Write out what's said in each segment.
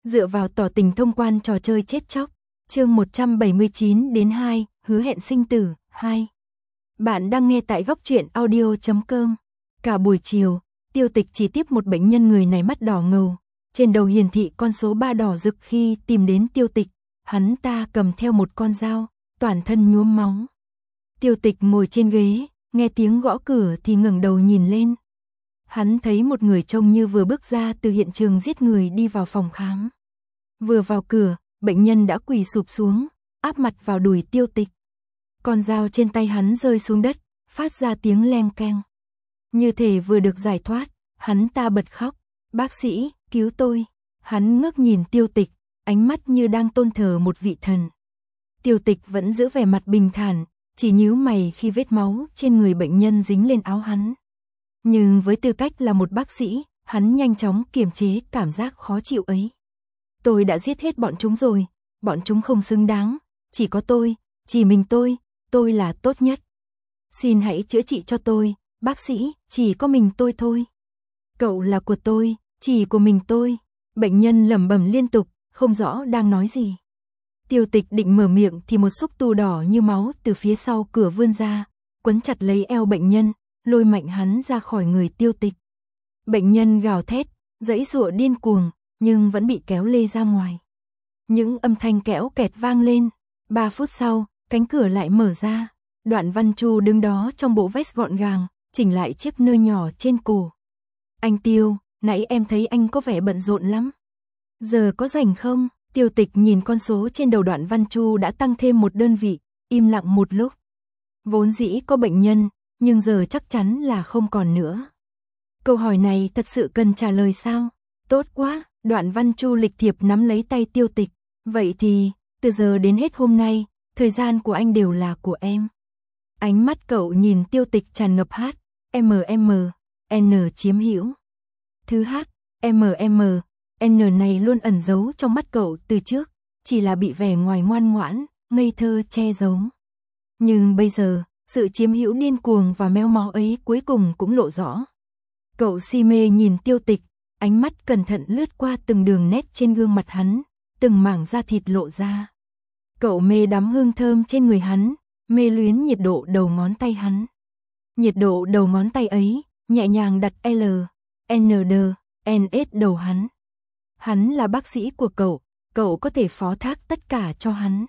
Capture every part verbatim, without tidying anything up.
Dựa vào tỏ tình thông quan trò chơi chết chóc. Chương một trăm bảy mươi chín đến hai, hứa hẹn sinh tử, hai. Bạn đang nghe tại góc truyện audio chấm com. Cả buổi chiều, Tiêu Tịch chỉ tiếp một bệnh nhân người này mắt đỏ ngầu. Trên đầu hiển thị con số ba đỏ rực khi tìm đến Tiêu Tịch. Hắn ta cầm theo một con dao, toàn thân nhuốm máu. Tiêu Tịch ngồi trên ghế, nghe tiếng gõ cửa thì ngẩng đầu nhìn lên. Hắn thấy một người trông như vừa bước ra từ hiện trường giết người đi vào phòng khám. Vừa vào cửa, bệnh nhân đã quỳ sụp xuống, áp mặt vào đùi Tiêu Tịch. Con dao trên tay hắn rơi xuống đất, phát ra tiếng leng keng. Như thể vừa được giải thoát, hắn ta bật khóc. Bác sĩ, cứu tôi. Hắn ngước nhìn Tiêu Tịch, ánh mắt như đang tôn thờ một vị thần. Tiêu Tịch vẫn giữ vẻ mặt bình thản, chỉ nhíu mày khi vết máu trên người bệnh nhân dính lên áo hắn. Nhưng với tư cách là một bác sĩ, hắn nhanh chóng kiềm chế cảm giác khó chịu ấy. Tôi đã giết hết bọn chúng rồi, bọn chúng không xứng đáng, chỉ có tôi, chỉ mình tôi, tôi là tốt nhất. Xin hãy chữa trị cho tôi, bác sĩ, chỉ có mình tôi thôi. Cậu là của tôi, chỉ của mình tôi. Bệnh nhân lẩm bẩm liên tục, không rõ đang nói gì. Tiêu Tịch định mở miệng thì một xúc tu đỏ như máu từ phía sau cửa vươn ra, quấn chặt lấy eo bệnh nhân, lôi mạnh hắn ra khỏi người Tiêu Tịch. Bệnh nhân gào thét, giãy giụa điên cuồng, nhưng vẫn bị kéo lê ra ngoài. Những âm thanh kẽo kẹt vang lên. Ba phút sau, cánh cửa lại mở ra. Đoạn Văn Chu đứng đó trong bộ vest gọn gàng, chỉnh lại chiếc nơ nhỏ trên cổ. Anh Tiêu, nãy em thấy anh có vẻ bận rộn lắm. Giờ có rảnh không? Tiêu Tịch nhìn con số trên đầu Đoạn Văn Chu đã tăng thêm một đơn vị, im lặng một lúc. Vốn dĩ có bệnh nhân, nhưng giờ chắc chắn là không còn nữa. Câu hỏi này thật sự cần trả lời sao? Tốt quá, Đoạn Văn Chu lịch thiệp nắm lấy tay Tiêu Tịch. Vậy thì, từ giờ đến hết hôm nay, thời gian của anh đều là của em. Ánh mắt cậu nhìn Tiêu Tịch tràn ngập H, M M, N chiếm hữu. Thứ H, M M, N này luôn ẩn giấu trong mắt cậu từ trước, chỉ là bị vẻ ngoài ngoan ngoãn, ngây thơ che giấu. Nhưng bây giờ, sự chiếm hữu điên cuồng và méo mó ấy cuối cùng cũng lộ rõ. Cậu si mê nhìn Tiêu Tịch, ánh mắt cẩn thận lướt qua từng đường nét trên gương mặt hắn, từng mảng da thịt lộ ra. Cậu mê đắm hương thơm trên người hắn, mê luyến nhiệt độ đầu ngón tay hắn. Nhiệt độ đầu ngón tay ấy, nhẹ nhàng đặt L, N D, N S đầu hắn. Hắn là bác sĩ của cậu, cậu có thể phó thác tất cả cho hắn.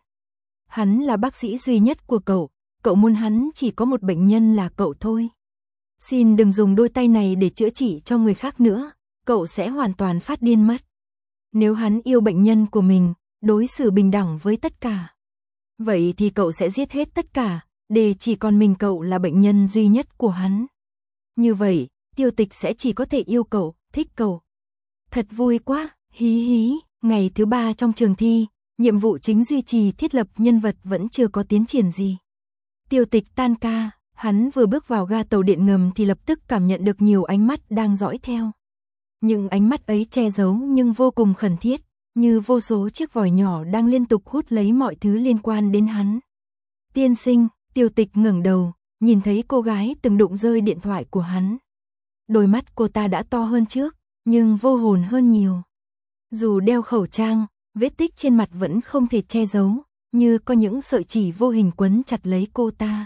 Hắn là bác sĩ duy nhất của cậu, cậu muốn hắn chỉ có một bệnh nhân là cậu thôi. Xin đừng dùng đôi tay này để chữa trị cho người khác nữa, cậu sẽ hoàn toàn phát điên mất. Nếu hắn yêu bệnh nhân của mình, đối xử bình đẳng với tất cả, vậy thì cậu sẽ giết hết tất cả, để chỉ còn mình cậu là bệnh nhân duy nhất của hắn. Như vậy, Tiêu Tịch sẽ chỉ có thể yêu cậu, thích cậu. Thật vui quá, hí hí, ngày thứ ba trong trường thi, nhiệm vụ chính duy trì thiết lập nhân vật vẫn chưa có tiến triển gì. Tiêu Tịch tan ca, hắn vừa bước vào ga tàu điện ngầm thì lập tức cảm nhận được nhiều ánh mắt đang dõi theo. Những ánh mắt ấy che giấu nhưng vô cùng khẩn thiết, như vô số chiếc vòi nhỏ đang liên tục hút lấy mọi thứ liên quan đến hắn. Tiên sinh, Tiêu Tịch ngẩng đầu, nhìn thấy cô gái từng đụng rơi điện thoại của hắn. Đôi mắt cô ta đã to hơn trước, nhưng vô hồn hơn nhiều. Dù đeo khẩu trang, vết tích trên mặt vẫn không thể che giấu, như có những sợi chỉ vô hình quấn chặt lấy cô ta.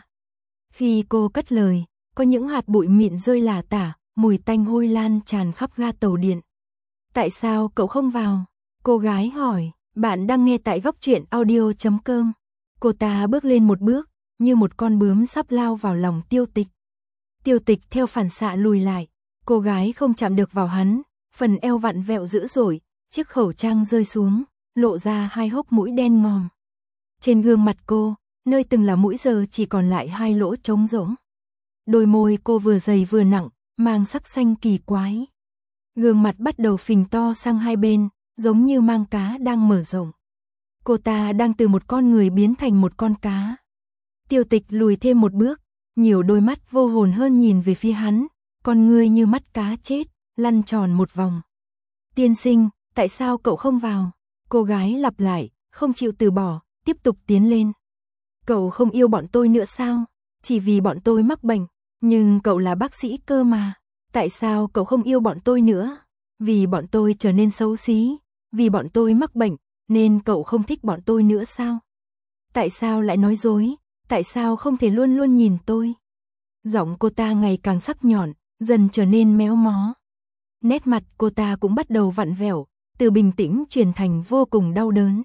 Khi cô cất lời, có những hạt bụi mịn rơi lả tả, mùi tanh hôi lan tràn khắp ga tàu điện. Tại sao cậu không vào? Cô gái hỏi. Bạn đang nghe tại góc truyện audio chấm com. Cô ta bước lên một bước, như một con bướm sắp lao vào lòng Tiêu Tịch. Tiêu Tịch theo phản xạ lùi lại. Cô gái không chạm được vào hắn, phần eo vặn vẹo dữ dội, chiếc khẩu trang rơi xuống, lộ ra hai hốc mũi đen ngòm. Trên gương mặt cô, nơi từng là mũi giờ chỉ còn lại hai lỗ trống rỗng. Đôi môi cô vừa dày vừa nặng, mang sắc xanh kỳ quái. Gương mặt bắt đầu phình to sang hai bên, giống như mang cá đang mở rộng. Cô ta đang từ một con người biến thành một con cá. Tiêu Tịch lùi thêm một bước, nhiều đôi mắt vô hồn hơn nhìn về phía hắn, con ngươi như mắt cá chết, lăn tròn một vòng. Tiên sinh, tại sao cậu không vào? Cô gái lặp lại, không chịu từ bỏ, tiếp tục tiến lên. Cậu không yêu bọn tôi nữa sao? Chỉ vì bọn tôi mắc bệnh, nhưng cậu là bác sĩ cơ mà. Tại sao cậu không yêu bọn tôi nữa? Vì bọn tôi trở nên xấu xí, vì bọn tôi mắc bệnh, nên cậu không thích bọn tôi nữa sao? Tại sao lại nói dối, tại sao không thể luôn luôn nhìn tôi? Giọng cô ta ngày càng sắc nhọn, dần trở nên méo mó. Nét mặt cô ta cũng bắt đầu vặn vẹo, từ bình tĩnh chuyển thành vô cùng đau đớn.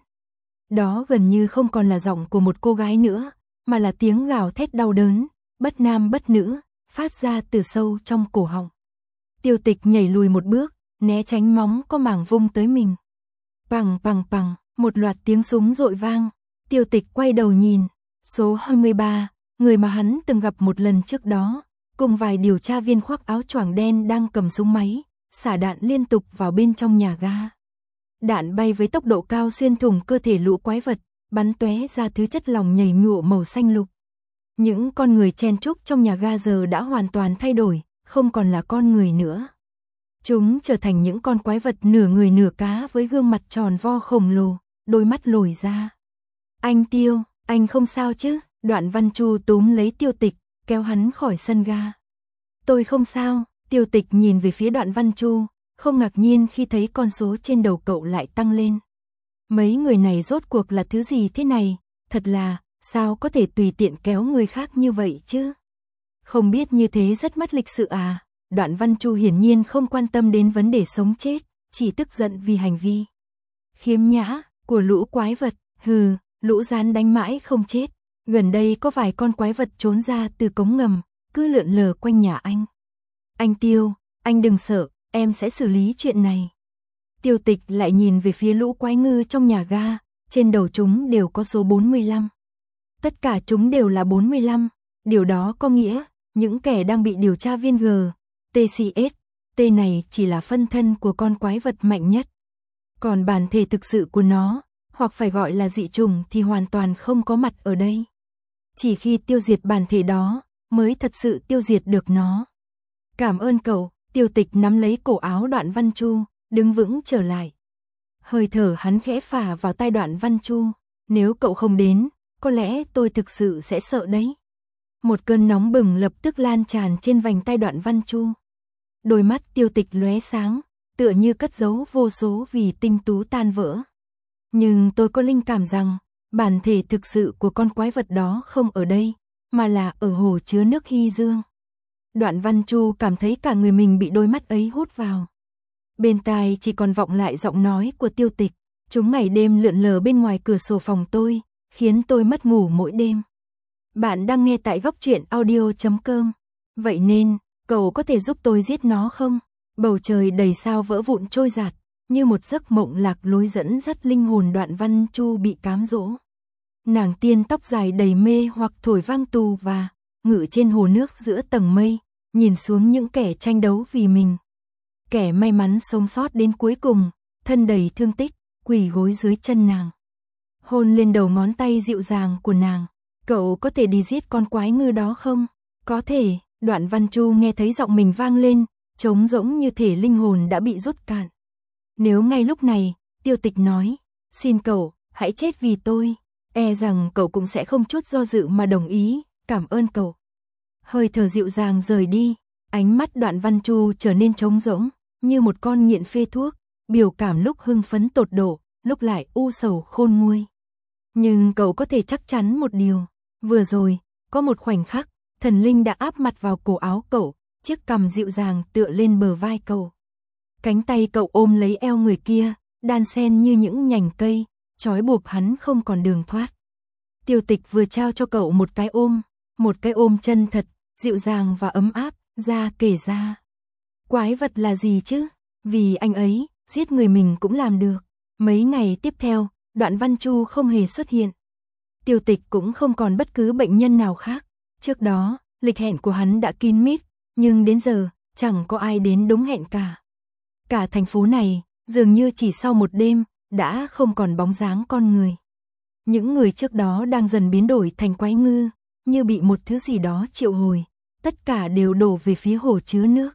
Đó gần như không còn là giọng của một cô gái nữa, mà là tiếng gào thét đau đớn, bất nam bất nữ, phát ra từ sâu trong cổ họng. Tiêu Tịch nhảy lùi một bước, né tránh móng có mảng vung tới mình. Pằng pằng pằng, một loạt tiếng súng rội vang. Tiêu Tịch quay đầu nhìn, số hai mươi ba, người mà hắn từng gặp một lần trước đó, cùng vài điều tra viên khoác áo choàng đen đang cầm súng máy, xả đạn liên tục vào bên trong nhà ga. Đạn bay với tốc độ cao xuyên thủng cơ thể lũ quái vật, bắn tóe ra thứ chất lỏng nhầy nhụa màu xanh lục. Những con người chen chúc trong nhà ga giờ đã hoàn toàn thay đổi, không còn là con người nữa. Chúng trở thành những con quái vật nửa người nửa cá với gương mặt tròn vo khổng lồ, đôi mắt lồi ra. Anh Tiêu, anh không sao chứ? Đoạn Văn Chu túm lấy Tiêu Tịch, kéo hắn khỏi sân ga. Tôi không sao. Tiêu Tịch nhìn về phía Đoạn Văn Chu, không ngạc nhiên khi thấy con số trên đầu cậu lại tăng lên. Mấy người này rốt cuộc là thứ gì thế này? Thật là, sao có thể tùy tiện kéo người khác như vậy chứ? Không biết như thế rất mất lịch sự à? Đoạn Văn Chu hiển nhiên không quan tâm đến vấn đề sống chết, chỉ tức giận vì hành vi khiếm nhã của lũ quái vật. Hừ, lũ rán đánh mãi không chết. Gần đây có vài con quái vật trốn ra từ cống ngầm, cứ lượn lờ quanh nhà anh. Anh Tiêu, anh đừng sợ, em sẽ xử lý chuyện này. Tiêu Tịch lại nhìn về phía lũ quái ngư trong nhà ga, trên đầu chúng đều có số bốn mươi lăm. Tất cả chúng đều là bốn mươi lăm, điều đó có nghĩa, những kẻ đang bị điều tra viên G, T C S, T này chỉ là phân thân của con quái vật mạnh nhất. Còn bản thể thực sự của nó, hoặc phải gọi là dị chủng thì hoàn toàn không có mặt ở đây. Chỉ khi tiêu diệt bản thể đó, mới thật sự tiêu diệt được nó. Cảm ơn cậu. Tiêu Tịch nắm lấy cổ áo Đoạn Văn Chu, đứng vững trở lại. Hơi thở hắn khẽ phả vào tai Đoạn Văn Chu. Nếu cậu không đến, có lẽ tôi thực sự sẽ sợ đấy. Một cơn nóng bừng lập tức lan tràn trên vành tai Đoạn Văn Chu. Đôi mắt Tiêu Tịch lóe sáng, tựa như cất giấu vô số vì tinh tú tan vỡ. Nhưng tôi có linh cảm rằng, bản thể thực sự của con quái vật đó không ở đây, mà là ở hồ chứa nước Hy Dương. Đoạn Văn Chu cảm thấy cả người mình bị đôi mắt ấy hút vào. Bên tai chỉ còn vọng lại giọng nói của Tiêu Tịch. Chúng ngày đêm lượn lờ bên ngoài cửa sổ phòng tôi, khiến tôi mất ngủ mỗi đêm. Bạn đang nghe tại góc truyện audio chấm com. Vậy nên, cậu có thể giúp tôi giết nó không? Bầu trời đầy sao vỡ vụn trôi giạt, như một giấc mộng lạc lối dẫn dắt linh hồn Đoạn Văn Chu bị cám dỗ. Nàng tiên tóc dài đầy mê hoặc thổi vang tù và ngự trên hồ nước giữa tầng mây, nhìn xuống những kẻ tranh đấu vì mình. Kẻ may mắn sống sót đến cuối cùng, thân đầy thương tích, quỳ gối dưới chân nàng. Hôn lên đầu ngón tay dịu dàng của nàng. Cậu có thể đi giết con quái ngư đó không? Có thể. Đoạn Văn Chu nghe thấy giọng mình vang lên, trống rỗng như thể linh hồn đã bị rút cạn. Nếu ngay lúc này, Tiêu Tịch nói, xin cậu, hãy chết vì tôi, e rằng cậu cũng sẽ không chút do dự mà đồng ý, cảm ơn cậu. Hơi thở dịu dàng rời đi, ánh mắt Đoạn Văn Chu trở nên trống rỗng, như một con nghiện phê thuốc, biểu cảm lúc hưng phấn tột độ, lúc lại u sầu khôn nguôi. Nhưng cậu có thể chắc chắn một điều, vừa rồi, có một khoảnh khắc, thần linh đã áp mặt vào cổ áo cậu, chiếc cằm dịu dàng tựa lên bờ vai cậu. Cánh tay cậu ôm lấy eo người kia, đan xen như những nhành cây, trói buộc hắn không còn đường thoát. Tiêu Tịch vừa trao cho cậu một cái ôm, một cái ôm chân thật, dịu dàng và ấm áp, ra kể ra. Quái vật là gì chứ? Vì anh ấy, giết người mình cũng làm được. Mấy ngày tiếp theo, Đoạn Văn Chu không hề xuất hiện. Tiêu Tịch cũng không còn bất cứ bệnh nhân nào khác. Trước đó, lịch hẹn của hắn đã kín mít, nhưng đến giờ, chẳng có ai đến đúng hẹn cả. Cả thành phố này, dường như chỉ sau một đêm, đã không còn bóng dáng con người. Những người trước đó đang dần biến đổi thành quái ngư, như bị một thứ gì đó triệu hồi, tất cả đều đổ về phía hồ chứa nước.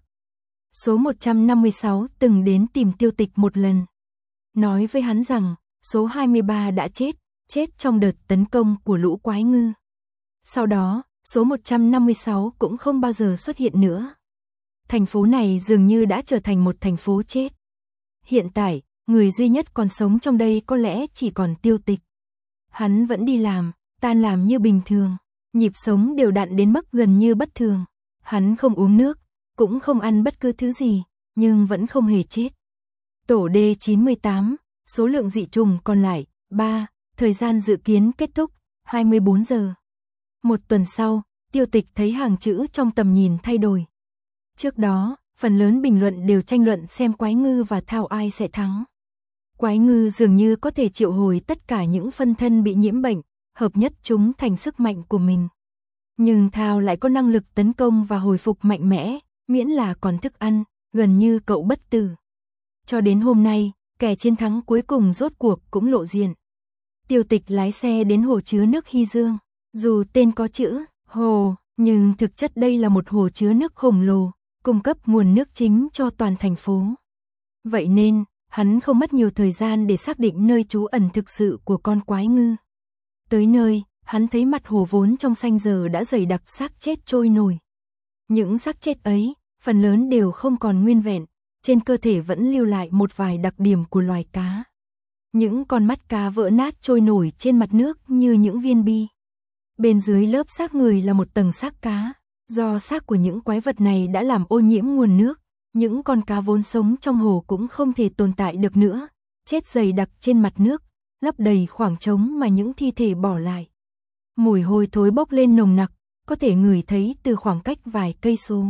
Số một trăm năm mươi sáu từng đến tìm Tiêu Tịch một lần. Nói với hắn rằng, số hai mươi ba đã chết, chết trong đợt tấn công của lũ quái ngư. Sau đó, số một trăm năm mươi sáu cũng không bao giờ xuất hiện nữa. Thành phố này dường như đã trở thành một thành phố chết. Hiện tại, người duy nhất còn sống trong đây có lẽ chỉ còn Tiêu Tịch. Hắn vẫn đi làm, tan làm như bình thường, nhịp sống đều đặn đến mức gần như bất thường. Hắn không uống nước, cũng không ăn bất cứ thứ gì, nhưng vẫn không hề chết. Tổ D chín mươi tám, số lượng dị trùng còn lại, ba, thời gian dự kiến kết thúc, hai mươi bốn giờ. Một tuần sau, Tiêu Tịch thấy hàng chữ trong tầm nhìn thay đổi. Trước đó, phần lớn bình luận đều tranh luận xem Quái Ngư và Thao ai sẽ thắng. Quái Ngư dường như có thể triệu hồi tất cả những phân thân bị nhiễm bệnh, hợp nhất chúng thành sức mạnh của mình. Nhưng Thao lại có năng lực tấn công và hồi phục mạnh mẽ, miễn là còn thức ăn, gần như cậu bất tử. Cho đến hôm nay, kẻ chiến thắng cuối cùng rốt cuộc cũng lộ diện. Tiêu Tịch lái xe đến hồ chứa nước Hy Dương. Dù tên có chữ hồ, nhưng thực chất đây là một hồ chứa nước khổng lồ, cung cấp nguồn nước chính cho toàn thành phố. Vậy nên, hắn không mất nhiều thời gian để xác định nơi trú ẩn thực sự của con Quái Ngư. Tới nơi, hắn thấy mặt hồ vốn trong xanh giờ đã dày đặc xác chết trôi nổi. Những xác chết ấy, phần lớn đều không còn nguyên vẹn, trên cơ thể vẫn lưu lại một vài đặc điểm của loài cá. Những con mắt cá vỡ nát trôi nổi trên mặt nước như những viên bi. Bên dưới lớp xác người là một tầng xác cá, do xác của những quái vật này đã làm ô nhiễm nguồn nước, những con cá vốn sống trong hồ cũng không thể tồn tại được nữa, chết dày đặc trên mặt nước, lấp đầy khoảng trống mà những thi thể bỏ lại. Mùi hôi thối bốc lên nồng nặc, có thể ngửi thấy từ khoảng cách vài cây số.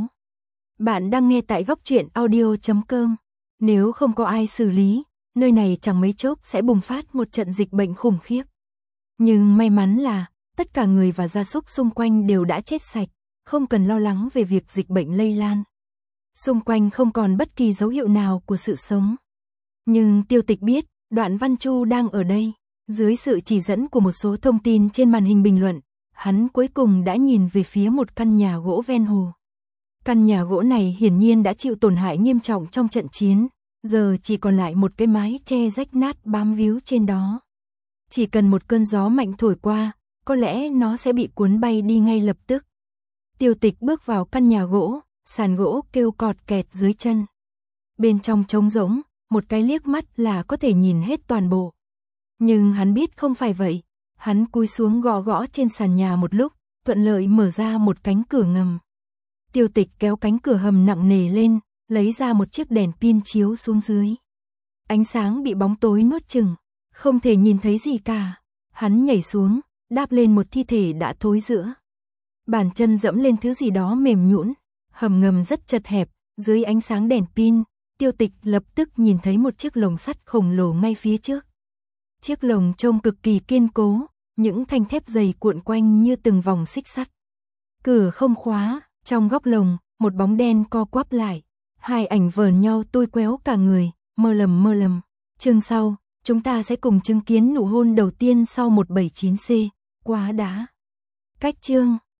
Bạn đang nghe tại góc truyện audio chấm com. Nếu không có ai xử lý, nơi này chẳng mấy chốc sẽ bùng phát một trận dịch bệnh khủng khiếp. Nhưng may mắn là, tất cả người và gia súc xung quanh đều đã chết sạch, không cần lo lắng về việc dịch bệnh lây lan. Xung quanh không còn bất kỳ dấu hiệu nào của sự sống. Nhưng Tiêu Tịch biết, Đoạn Văn Chu đang ở đây. Dưới sự chỉ dẫn của một số thông tin trên màn hình bình luận, hắn cuối cùng đã nhìn về phía một căn nhà gỗ ven hồ. Căn nhà gỗ này hiển nhiên đã chịu tổn hại nghiêm trọng trong trận chiến, giờ chỉ còn lại một cái mái che rách nát bám víu trên đó. Chỉ cần một cơn gió mạnh thổi qua, có lẽ nó sẽ bị cuốn bay đi ngay lập tức. Tiêu Tịch bước vào căn nhà gỗ, sàn gỗ kêu cọt kẹt dưới chân. Bên trong trống rỗng, một cái liếc mắt là có thể nhìn hết toàn bộ. Nhưng hắn biết không phải vậy, hắn cúi xuống gõ gõ trên sàn nhà một lúc, thuận lợi mở ra một cánh cửa ngầm. Tiêu Tịch kéo cánh cửa hầm nặng nề lên, lấy ra một chiếc đèn pin chiếu xuống dưới. Ánh sáng bị bóng tối nuốt chửng, không thể nhìn thấy gì cả. Hắn nhảy xuống, đáp lên một thi thể đã thối rữa. Bàn chân dẫm lên thứ gì đó mềm nhũn, hầm ngầm rất chật hẹp, dưới ánh sáng đèn pin, Tiêu Tịch lập tức nhìn thấy một chiếc lồng sắt khổng lồ ngay phía trước. Chiếc lồng trông cực kỳ kiên cố, những thanh thép dày cuộn quanh như từng vòng xích sắt. Cửa không khóa, trong góc lồng, một bóng đen co quắp lại, hai ảnh vờn nhau tôi quéo cả người, mơ lầm mơ lầm. Chương sau, chúng ta sẽ cùng chứng kiến nụ hôn đầu tiên sau một bảy chín C, quá đã. Cách chương